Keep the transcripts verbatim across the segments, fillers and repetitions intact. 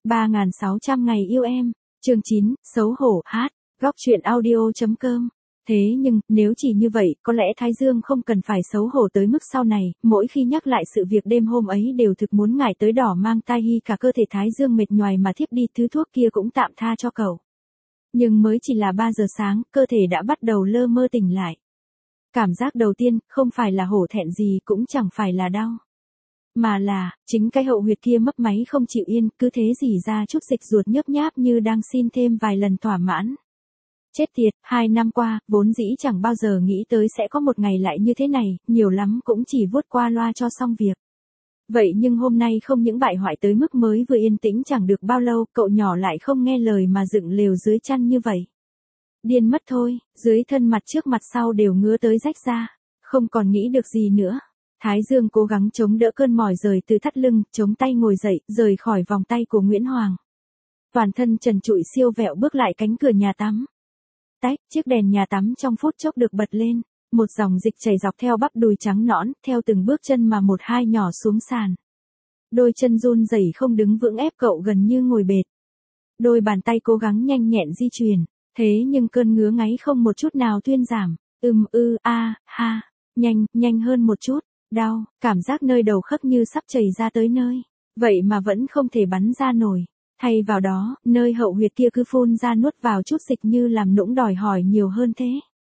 ba nghìn sáu trăm ngày yêu em, chương chín, xấu hổ, hát, góc truyện audio.com. Thế nhưng, nếu chỉ như vậy, có lẽ Thái Dương không cần phải xấu hổ tới mức sau này, mỗi khi nhắc lại sự việc đêm hôm ấy đều thực muốn ngải tới đỏ mang tai hi cả cơ thể Thái Dương mệt nhoài mà thiếp đi thứ thuốc kia cũng tạm tha cho cậu. Nhưng mới chỉ là ba giờ sáng, cơ thể đã bắt đầu lơ mơ tỉnh lại. Cảm giác đầu tiên, không phải là hổ thẹn gì cũng chẳng phải là đau. Mà là, chính cái hậu huyệt kia mấp máy không chịu yên, cứ thế rỉ ra chút dịch ruột nhớp nháp như đang xin thêm vài lần thỏa mãn. Chết tiệt, hai năm qua, vốn dĩ chẳng bao giờ nghĩ tới sẽ có một ngày lại như thế này, nhiều lắm cũng chỉ vuốt qua loa cho xong việc. Vậy nhưng hôm nay không những bại hoại tới mức mới vừa yên tĩnh chẳng được bao lâu, cậu nhỏ lại không nghe lời mà dựng lều dưới chăn như vậy. Điên mất thôi, dưới thân mặt trước mặt sau đều ngứa tới rách ra, không còn nghĩ được gì nữa. Thái Dương cố gắng chống đỡ cơn mỏi rời từ thắt lưng, chống tay ngồi dậy, rời khỏi vòng tay của Nguyễn Hoàng. Toàn thân trần trụi siêu vẹo bước lại cánh cửa nhà tắm. Tách, chiếc đèn nhà tắm trong phút chốc được bật lên, một dòng dịch chảy dọc theo bắp đùi trắng nõn, theo từng bước chân mà một hai nhỏ xuống sàn. Đôi chân run rẩy không đứng vững ép cậu gần như ngồi bệt. Đôi bàn tay cố gắng nhanh nhẹn di chuyển, thế nhưng cơn ngứa ngáy không một chút nào thuyên giảm. Ừm ư a ha, nhanh, nhanh hơn một chút, đau, cảm giác nơi đầu khớp như sắp chảy ra tới nơi, vậy mà vẫn không thể bắn ra nổi. Thay vào đó, nơi hậu huyệt kia cứ phun ra nuốt vào chút dịch như làm nũng đòi hỏi nhiều hơn thế.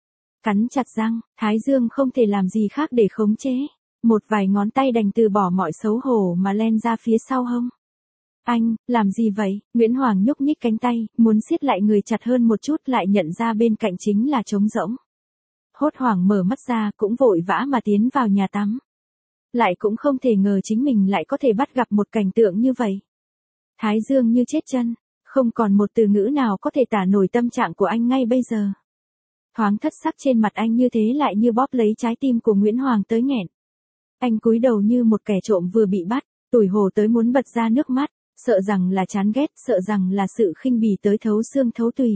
Cắn chặt răng, Thái Dương không thể làm gì khác để khống chế. Một vài ngón tay đành từ bỏ mọi xấu hổ mà len ra phía sau hông. Anh, làm gì vậy? Nguyễn Hoàng nhúc nhích cánh tay, muốn siết lại người chặt hơn một chút lại nhận ra bên cạnh chính là trống rỗng. Hốt hoảng mở mắt ra cũng vội vã mà tiến vào nhà tắm. Lại cũng không thể ngờ chính mình lại có thể bắt gặp một cảnh tượng như vậy. Thái Dương như chết chân, không còn một từ ngữ nào có thể tả nổi tâm trạng của anh ngay bây giờ. Thoáng thất sắc trên mặt anh như thế lại như bóp lấy trái tim của Nguyễn Hoàng tới nghẹn. Anh cúi đầu như một kẻ trộm vừa bị bắt, tủi hổ tới muốn bật ra nước mắt, sợ rằng là chán ghét, sợ rằng là sự khinh bỉ tới thấu xương thấu tùy.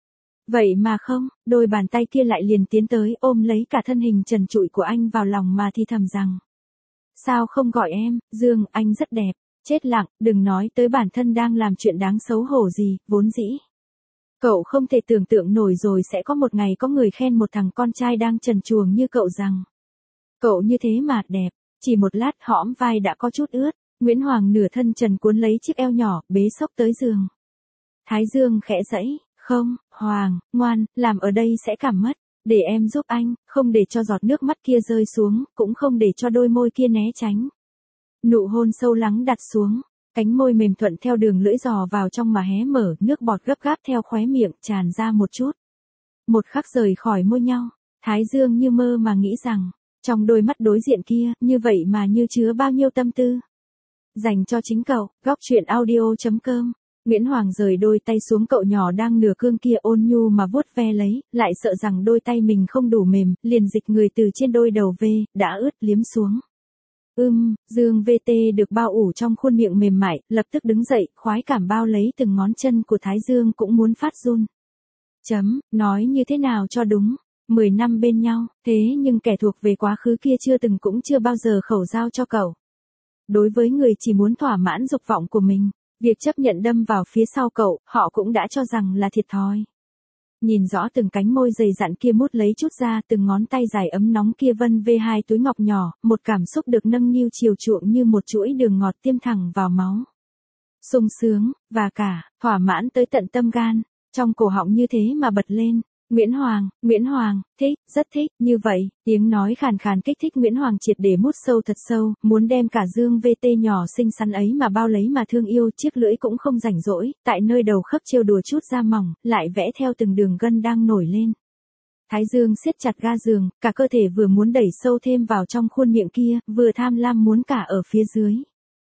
Vậy mà không, đôi bàn tay kia lại liền tiến tới ôm lấy cả thân hình trần trụi của anh vào lòng mà thì thầm rằng. Sao không gọi em, Dương, anh rất đẹp. Chết lặng, đừng nói tới bản thân đang làm chuyện đáng xấu hổ gì, vốn dĩ. Cậu không thể tưởng tượng nổi rồi sẽ có một ngày có người khen một thằng con trai đang trần truồng như cậu rằng. Cậu như thế mà đẹp, chỉ một lát hõm vai đã có chút ướt, Nguyễn Hoàng nửa thân trần cuốn lấy chiếc eo nhỏ, bế xốc tới giường. Thái Dương khẽ dãy, không, Hoàng, ngoan, làm ở đây sẽ cảm mất, để em giúp anh, không để cho giọt nước mắt kia rơi xuống, cũng không để cho đôi môi kia né tránh. Nụ hôn sâu lắng đặt xuống, cánh môi mềm thuận theo đường lưỡi giò vào trong mà hé mở, nước bọt gấp gáp theo khóe miệng tràn ra một chút. Một khắc rời khỏi môi nhau, Thái Dương như mơ mà nghĩ rằng, trong đôi mắt đối diện kia, như vậy mà như chứa bao nhiêu tâm tư. Dành cho chính cậu, góc truyện audio.com. Nguyễn Hoàng rời đôi tay xuống cậu nhỏ đang nửa cương kia ôn nhu mà vuốt ve lấy, lại sợ rằng đôi tay mình không đủ mềm, liền dịch người từ trên đôi đầu ve, đã ướt liếm xuống. Ưm, Dương vê tê được bao ủ trong khuôn miệng mềm mại, lập tức đứng dậy, khoái cảm bao lấy từng ngón chân của Thái Dương cũng muốn phát run. Chấm, nói như thế nào cho đúng, mười năm bên nhau, thế nhưng kẻ thuộc về quá khứ kia chưa từng cũng chưa bao giờ khẩu giao cho cậu. Đối với người chỉ muốn thỏa mãn dục vọng của mình, việc chấp nhận đâm vào phía sau cậu, họ cũng đã cho rằng là thiệt thòi. Nhìn rõ từng cánh môi dày dặn kia mút lấy chút ra, từng ngón tay dài ấm nóng kia vân vê hai túi ngọc nhỏ, một cảm xúc được nâng niu chiều chuộng như một chuỗi đường ngọt tiêm thẳng vào máu. Sung sướng, và cả, thỏa mãn tới tận tâm gan, trong cổ họng như thế mà bật lên. Nguyễn Hoàng, Nguyễn Hoàng, thích, rất thích, như vậy, tiếng nói khàn khàn kích thích Nguyễn Hoàng triệt để mút sâu thật sâu, muốn đem cả Dương vê tê nhỏ xinh xắn ấy mà bao lấy mà thương yêu, chiếc lưỡi cũng không rảnh rỗi, tại nơi đầu khớp trêu đùa chút da mỏng, lại vẽ theo từng đường gân đang nổi lên. Thái Dương siết chặt ga giường, cả cơ thể vừa muốn đẩy sâu thêm vào trong khuôn miệng kia, vừa tham lam muốn cả ở phía dưới.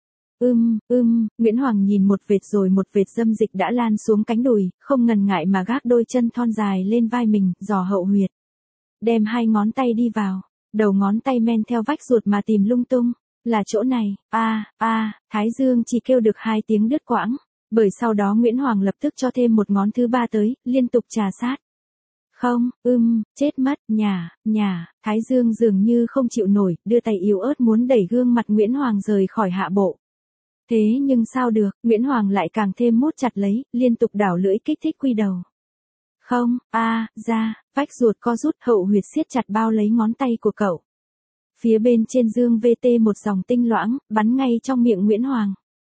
Ưm, ưm, Nguyễn Hoàng nhìn một vệt rồi một vệt dâm dịch đã lan xuống cánh đùi, không ngần ngại mà gác đôi chân thon dài lên vai mình, dò hậu huyệt. Đem hai ngón tay đi vào, đầu ngón tay men theo vách ruột mà tìm lung tung, là chỗ này, a a Thái Dương chỉ kêu được hai tiếng đứt quãng, bởi sau đó Nguyễn Hoàng lập tức cho thêm một ngón thứ ba tới, liên tục trà sát. Không, ưm, chết mất, nhà, nhà, Thái Dương dường như không chịu nổi, đưa tay yếu ớt muốn đẩy gương mặt Nguyễn Hoàng rời khỏi hạ bộ. Thế nhưng sao được, Nguyễn Hoàng lại càng thêm mút chặt lấy, liên tục đảo lưỡi kích thích quy đầu. Không, a, ra, vách ruột co rút, hậu huyệt siết chặt bao lấy ngón tay của cậu. Phía bên trên dương vê tê một dòng tinh loãng, bắn ngay trong miệng Nguyễn Hoàng.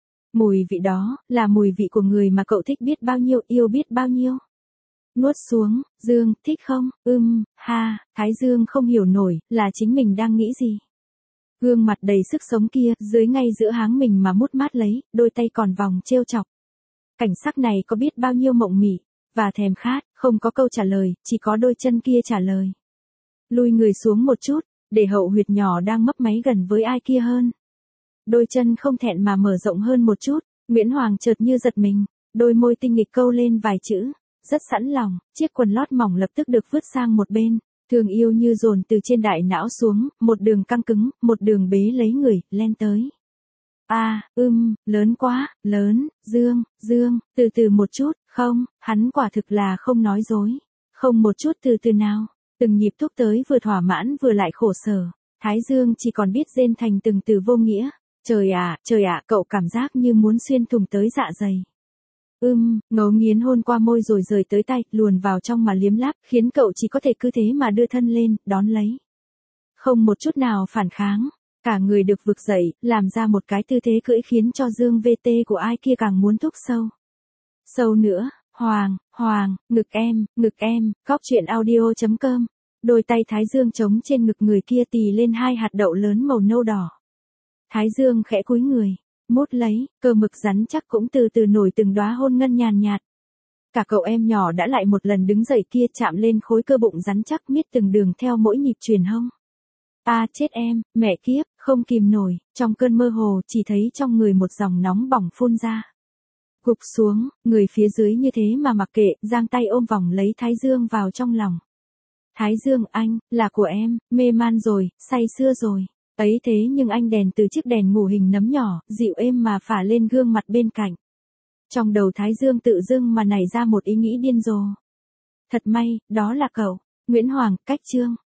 Mùi vị đó, là mùi vị của người mà cậu thích biết bao nhiêu, yêu biết bao nhiêu. Nuốt xuống, Dương, thích không, ưm, ha, Thái Dương không hiểu nổi, là chính mình đang nghĩ gì. Gương mặt đầy sức sống kia, dưới ngay giữa háng mình mà mút mát lấy, đôi tay còn vòng trêu chọc. Cảnh sắc này có biết bao nhiêu mộng mị, và thèm khát, không có câu trả lời, chỉ có đôi chân kia trả lời. Lùi người xuống một chút, để hậu huyệt nhỏ đang mấp máy gần với ai kia hơn. Đôi chân không thẹn mà mở rộng hơn một chút, Nguyễn Hoàng chợt như giật mình, đôi môi tinh nghịch câu lên vài chữ, rất sẵn lòng, chiếc quần lót mỏng lập tức được vứt sang một bên, thương yêu như dồn từ trên đại não xuống, một đường căng cứng, một đường bế lấy người, len tới. A, à, ưm, lớn quá, lớn, Dương, Dương, từ từ một chút, không, hắn quả thực là không nói dối, không một chút từ từ nào, từng nhịp thúc tới vừa thỏa mãn vừa lại khổ sở, Thái Dương chỉ còn biết rên thành từng từ vô nghĩa. Trời ạ, trời ạ, cậu cảm giác như muốn xuyên thủng tới dạ dày. Ưm, ngấu nghiến hôn qua môi rồi rời tới tay, luồn vào trong mà liếm láp, khiến cậu chỉ có thể cứ thế mà đưa thân lên, đón lấy. Không một chút nào phản kháng, cả người được vực dậy, làm ra một cái tư thế cưỡi khiến cho Dương vê tê của ai kia càng muốn thúc sâu. Sâu nữa, Hoàng, Hoàng, ngực em, ngực em, góc chuyện audio chấm com. Đôi tay Thái Dương trống trên ngực người kia tì lên hai hạt đậu lớn màu nâu đỏ. Thái Dương khẽ cúi người, mút lấy, cơ mực rắn chắc cũng từ từ nổi từng đóa hôn ngân nhàn nhạt. Cả cậu em nhỏ đã lại một lần đứng dậy kia chạm lên khối cơ bụng rắn chắc miết từng đường theo mỗi nhịp truyền hông. A à, chết em, mẹ kiếp, không kìm nổi, trong cơn mơ hồ chỉ thấy trong người một dòng nóng bỏng phun ra. Gục xuống, người phía dưới như thế mà mặc kệ, giang tay ôm vòng lấy Thái Dương vào trong lòng. Thái Dương anh, là của em, mê man rồi, say sưa rồi. Ấy thế nhưng anh đèn từ chiếc đèn ngủ hình nấm nhỏ, dịu êm mà phả lên gương mặt bên cạnh. Trong đầu Thái Dương tự dưng mà nảy ra một ý nghĩ điên rồ. Thật may, đó là cậu, Nguyễn Hoàng, cách chương.